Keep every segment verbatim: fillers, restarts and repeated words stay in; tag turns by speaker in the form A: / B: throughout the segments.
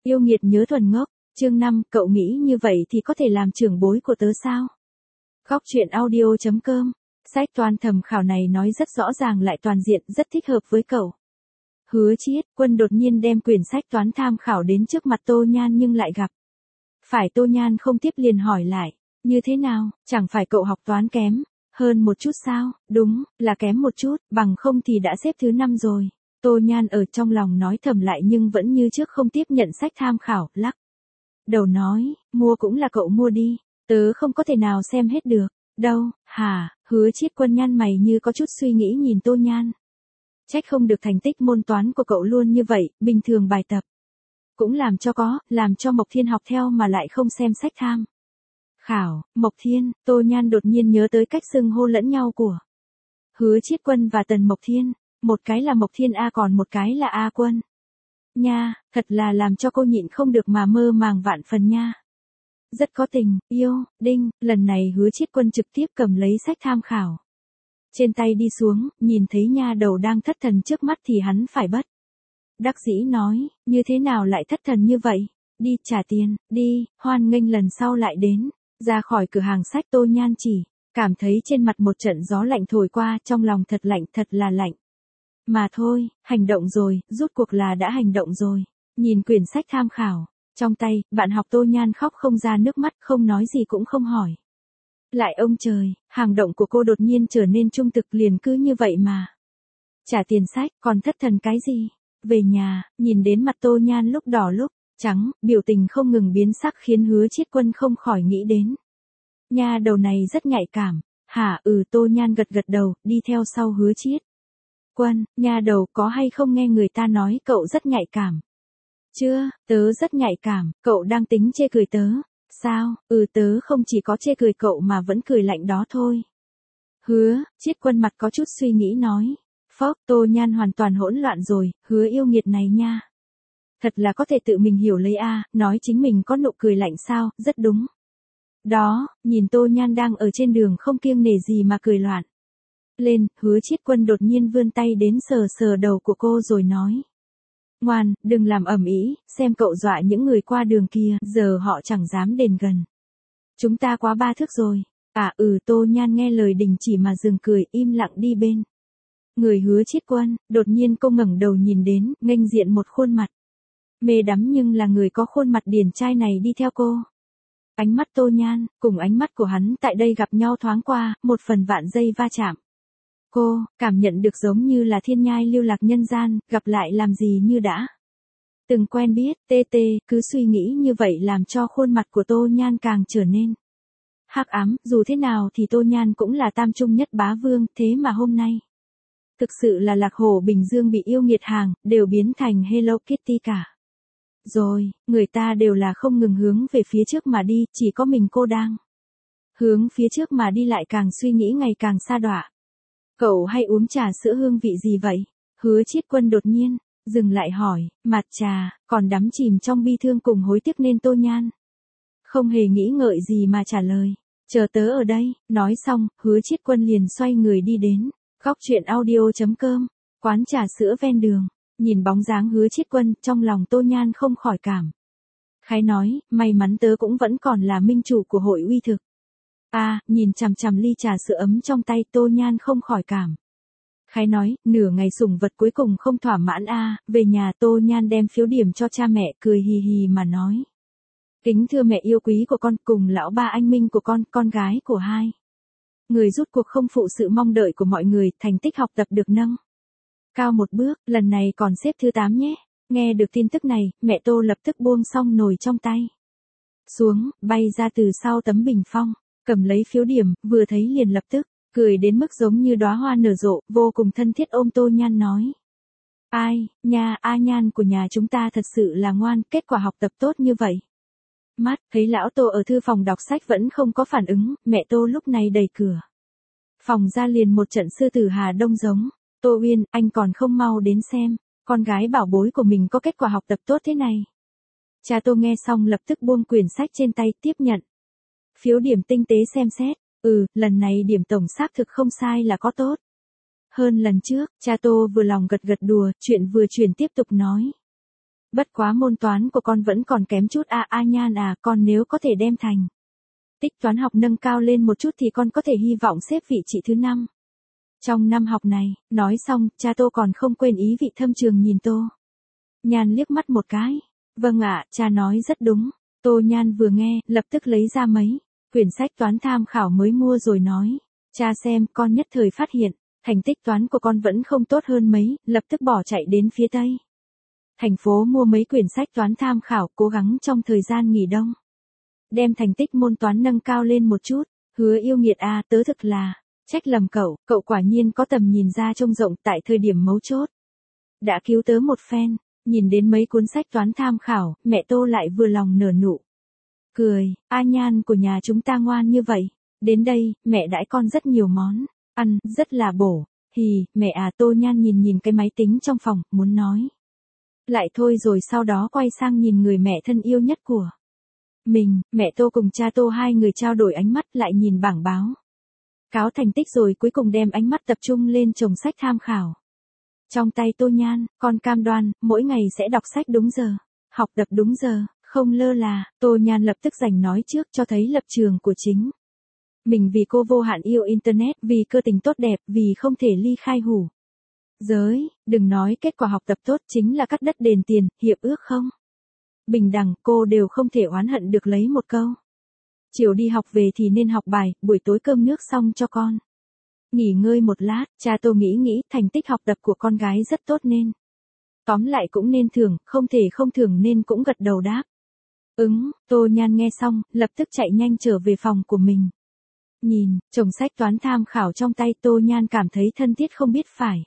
A: Yêu nghiệt nhớ thuần ngốc, chương năm, cậu nghĩ như vậy thì có thể làm trưởng bối của tớ sao? Góc truyện audio chấm com, sách toán thẩm khảo này nói rất rõ ràng lại toàn diện, rất thích hợp với cậu. Hứa Chiết Quân đột nhiên đem quyển sách toán tham khảo đến trước mặt Tô Nhan nhưng lại gặp. Phải Tô Nhan không tiếp liền hỏi lại, như thế nào, chẳng phải cậu học toán kém hơn một chút sao? Đúng, là kém một chút, bằng không thì đã xếp thứ năm rồi. Tô Nhan ở trong lòng nói thầm lại nhưng vẫn như trước không tiếp nhận sách tham khảo, lắc đầu nói, mua cũng là cậu mua đi, tớ không có thể nào xem hết được. Đâu, hả? Hứa Chiết Quân nhăn mày như có chút suy nghĩ nhìn Tô Nhan. Trách không được thành tích môn toán của cậu luôn như vậy, bình thường bài tập cũng làm cho có, làm cho Mộc Thiên học theo mà lại không xem sách tham khảo. Mộc Thiên, Tô Nhan đột nhiên nhớ tới cách xưng hô lẫn nhau của Hứa Chiết Quân và Tần Mộc Thiên, một cái là Mộc Thiên A còn một cái là A Quân. Nha, thật là làm cho cô nhịn không được mà mơ màng vạn phần nha. Rất có tình, yêu, đinh, lần này Hứa Chiết Quân trực tiếp cầm lấy sách tham khảo. Trên tay đi xuống, nhìn thấy nha đầu đang thất thần trước mắt thì hắn phải bất đắc dĩ nói, như thế nào lại thất thần như vậy? Đi trả tiền, đi, hoan nghênh lần sau lại đến. Ra khỏi cửa hàng sách Tô Nhan chỉ cảm thấy trên mặt một trận gió lạnh thổi qua, trong lòng thật lạnh, thật là lạnh. Mà thôi, hành động rồi, rút cuộc là đã hành động rồi. Nhìn quyển sách tham khảo trong tay, bạn học Tô Nhan khóc không ra nước mắt, không nói gì cũng không hỏi. Lại ông trời, hành động của cô đột nhiên trở nên trung thực, liền cứ như vậy mà trả tiền sách, còn thất thần cái gì? Về nhà, nhìn đến mặt Tô Nhan lúc đỏ lúc trắng, biểu tình không ngừng biến sắc khiến Hứa Chiết Quân không khỏi nghĩ đến. Nha đầu này rất nhạy cảm. Hả? Ừ, Tô Nhan gật gật đầu, đi theo sau Hứa Chiết Quân. Nha đầu, có hay không nghe người ta nói cậu rất nhạy cảm? Chưa, tớ rất nhạy cảm. Cậu đang tính chê cười tớ? Sao? Ừ, tớ không chỉ có chê cười cậu mà vẫn cười lạnh đó thôi. Hứa Chiết Quân mặt có chút suy nghĩ nói. Phốc, Tô Nhan hoàn toàn hỗn loạn rồi, Hứa yêu nghiệt này nha. Thật là có thể tự mình hiểu lấy a, nói chính mình có nụ cười lạnh sao, rất đúng. Đó, nhìn Tô Nhan đang ở trên đường không kiêng nể gì mà cười loạn lên, Hứa Chiết Quân đột nhiên vươn tay đến sờ sờ đầu của cô rồi nói. Ngoan, đừng làm ầm ĩ, xem cậu dọa những người qua đường kia, giờ họ chẳng dám đến gần. Chúng ta quá ba thước rồi. À ừ, Tô Nhan nghe lời đình chỉ mà dừng cười, im lặng đi bên người Hứa Chiết Quân. Đột nhiên cô ngẩng đầu nhìn đến, nghênh diện một khuôn mặt mê đắm nhưng là người có khuôn mặt điển trai này đi theo cô. Ánh mắt Tô Nhan, cùng ánh mắt của hắn tại đây gặp nhau thoáng qua, một phần vạn giây va chạm. Cô, cảm nhận được giống như là thiên nhai lưu lạc nhân gian, gặp lại làm gì như đã từng quen biết, tê tê, cứ suy nghĩ như vậy làm cho khuôn mặt của Tô Nhan càng trở nên hắc ám, dù thế nào thì Tô Nhan cũng là tam trung nhất bá vương, thế mà hôm nay thực sự là lạc hổ Bình Dương bị yêu nghiệt hàng, đều biến thành Hello Kitty cả. Rồi, người ta đều là không ngừng hướng về phía trước mà đi, chỉ có mình cô đang hướng phía trước mà đi lại càng suy nghĩ ngày càng sa đọa. Cậu hay uống trà sữa hương vị gì vậy? Hứa Chiết Quân đột nhiên dừng lại hỏi, mặt trà, còn đắm chìm trong bi thương cùng hối tiếc nên Tô Nhan không hề nghĩ ngợi gì mà trả lời, chờ tớ ở đây. Nói xong, Hứa Chiết Quân liền xoay người đi đến góc truyện audio chấm com, quán trà sữa ven đường. Nhìn bóng dáng Hứa Chiết Quân, trong lòng Tô Nhan không khỏi cảm khái nói, may mắn tớ cũng vẫn còn là minh chủ của hội uy thực. À, nhìn chằm chằm ly trà sữa ấm trong tay, Tô Nhan không khỏi cảm khái nói, nửa ngày sủng vật cuối cùng không thỏa mãn a. À, về nhà Tô Nhan đem phiếu điểm cho cha mẹ, cười hì hì mà nói. Kính thưa mẹ yêu quý của con, cùng lão ba anh minh của con, con gái của hai người rút cuộc không phụ sự mong đợi của mọi người, thành tích học tập được nâng cao một bước, lần này còn xếp thứ tám nhé. Nghe được tin tức này, mẹ Tô lập tức buông xong nồi trong tay xuống, bay ra từ sau tấm bình phong, cầm lấy phiếu điểm, vừa thấy liền lập tức cười đến mức giống như đóa hoa nở rộ, vô cùng thân thiết ôm Tô Nhan nói. Ai, nha, A Nhan của nhà chúng ta thật sự là ngoan, kết quả học tập tốt như vậy. Mắt, thấy lão Tô ở thư phòng đọc sách vẫn không có phản ứng, mẹ Tô lúc này đẩy cửa phòng ra liền một trận sư tử Hà Đông giống. Tô Uyên, anh còn không mau đến xem, con gái bảo bối của mình có kết quả học tập tốt thế này. Cha Tô nghe xong lập tức buông quyển sách trên tay, tiếp nhận phiếu điểm tinh tế xem xét. Ừ, lần này điểm tổng xác thực không sai là có tốt hơn lần trước. Cha Tô vừa lòng gật gật đùa, chuyện vừa chuyển tiếp tục nói. Bất quá môn toán của con vẫn còn kém chút a a Nhan à, con nếu có thể đem thành tích toán học nâng cao lên một chút thì con có thể hy vọng xếp vị trí thứ năm. Trong năm học này, nói xong, cha Tô còn không quên ý vị thâm trường nhìn Tô Nhan liếc mắt một cái. Vâng ạ, cha nói rất đúng. Tô Nhan vừa nghe, lập tức lấy ra mấy quyển sách toán tham khảo mới mua rồi nói. Cha xem, con nhất thời phát hiện, thành tích toán của con vẫn không tốt hơn mấy, lập tức bỏ chạy đến phía Tây thành phố mua mấy quyển sách toán tham khảo, cố gắng trong thời gian nghỉ đông đem thành tích môn toán nâng cao lên một chút. Hứa Yêu Nghiệt à, tớ thực là trách lầm cậu, cậu quả nhiên có tầm nhìn ra trông rộng tại thời điểm mấu chốt. Đã cứu tớ một phen. Nhìn đến mấy cuốn sách toán tham khảo, mẹ Tô lại vừa lòng nở nụ cười. A Nhan của nhà chúng ta ngoan như vậy. Đến đây, mẹ đãi con rất nhiều món ăn, rất là bổ. Hì, mẹ à. Tô Nhan nhìn nhìn cái máy tính trong phòng, muốn nói lại thôi rồi sau đó quay sang nhìn người mẹ thân yêu nhất của mình. Mẹ Tô cùng cha Tô hai người trao đổi ánh mắt, lại nhìn bảng báo cáo thành tích rồi cuối cùng đem ánh mắt tập trung lên chồng sách tham khảo trong tay Tô Nhan. Con cam đoan, mỗi ngày sẽ đọc sách đúng giờ, học tập đúng giờ, không lơ là. Tô Nhan lập tức giành nói trước, cho thấy lập trường của chính mình. Vì cô vô hạn yêu Internet, vì cơ tình tốt đẹp, vì không thể ly khai hủ giới. Đừng nói kết quả học tập tốt chính là cắt đất đền tiền, hiệp ước không bình đẳng, cô đều không thể oán hận được lấy một câu. Chiều đi học về thì nên học bài, buổi tối cơm nước xong cho con nghỉ ngơi một lát. Cha Tô nghĩ nghĩ, thành tích học tập của con gái rất tốt nên tóm lại cũng nên thưởng, không thể không thưởng nên cũng gật đầu đáp ứng. Tô Nhan nghe xong, lập tức chạy nhanh trở về phòng của mình. Nhìn chồng sách toán tham khảo trong tay, Tô Nhan cảm thấy thân thiết không biết phải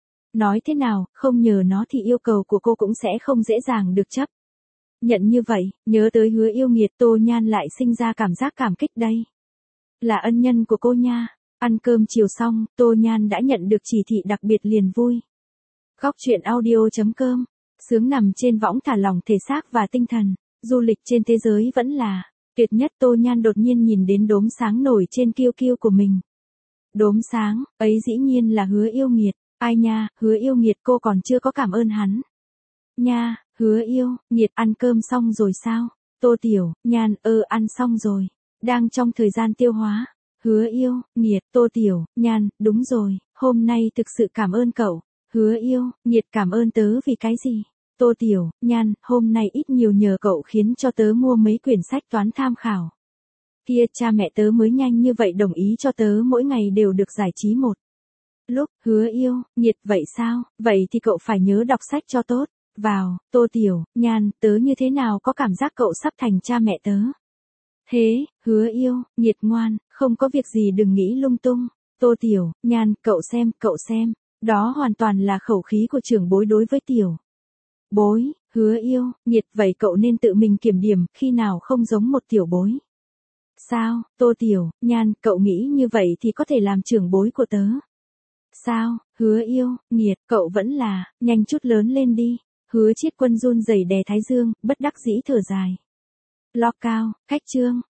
A: nói thế nào. Không nhờ nó thì yêu cầu của cô cũng sẽ không dễ dàng được chấp nhận như vậy. Nhớ tới Hứa Yêu Nghiệt, Tô Nhan lại sinh ra cảm giác cảm kích. Đây là ân nhân của cô nha. Ăn cơm chiều xong, Tô Nhan đã nhận được chỉ thị đặc biệt liền vui. Góc truyện audio chấm com. Sướng nằm trên võng thả lỏng thể xác và tinh thần. Du lịch trên thế giới vẫn là tuyệt nhất. Tô Nhan đột nhiên nhìn đến đốm sáng nổi trên kiêu kiêu của mình. Đốm sáng, ấy dĩ nhiên là Hứa Yêu Nghiệt. Ai nha, Hứa Yêu Nghiệt, cô còn chưa có cảm ơn hắn nha. Hứa Yêu Nghiệt, ăn cơm xong rồi sao? Tô Tiểu Nhan, ơ ăn xong rồi. Đang trong thời gian tiêu hóa. Hứa Yêu Nghiệt, Tô Tiểu Nhan, đúng rồi, hôm nay thực sự cảm ơn cậu. Hứa Yêu Nghiệt, cảm ơn tớ vì cái gì? Tô Tiểu Nhan, hôm nay ít nhiều nhờ cậu khiến cho tớ mua mấy quyển sách toán tham khảo kia, cha mẹ tớ mới nhanh như vậy đồng ý cho tớ mỗi ngày đều được giải trí một lúc. Hứa Yêu Nghiệt, vậy sao? Vậy thì cậu phải nhớ đọc sách cho tốt vào. Tô Tiểu Nhan, tớ như thế nào có cảm giác cậu sắp thành cha mẹ tớ thế? Hứa Yêu Nghiệt, ngoan, không có việc gì đừng nghĩ lung tung. Tô Tiểu Nhan, cậu xem, cậu xem, đó hoàn toàn là khẩu khí của trưởng bối đối với tiểu bối. Hứa Yêu Nghiệt, vậy cậu nên tự mình kiểm điểm, khi nào không giống một tiểu bối sao? Tô Tiểu Nhan, cậu nghĩ như vậy thì có thể làm trưởng bối của tớ sao? Hứa Yêu Nghiệt, cậu vẫn là nhanh chút lớn lên đi. Hứa Chiết Quân run rẩy đè thái dương, bất đắc dĩ thở dài. Lo cao, cách chương.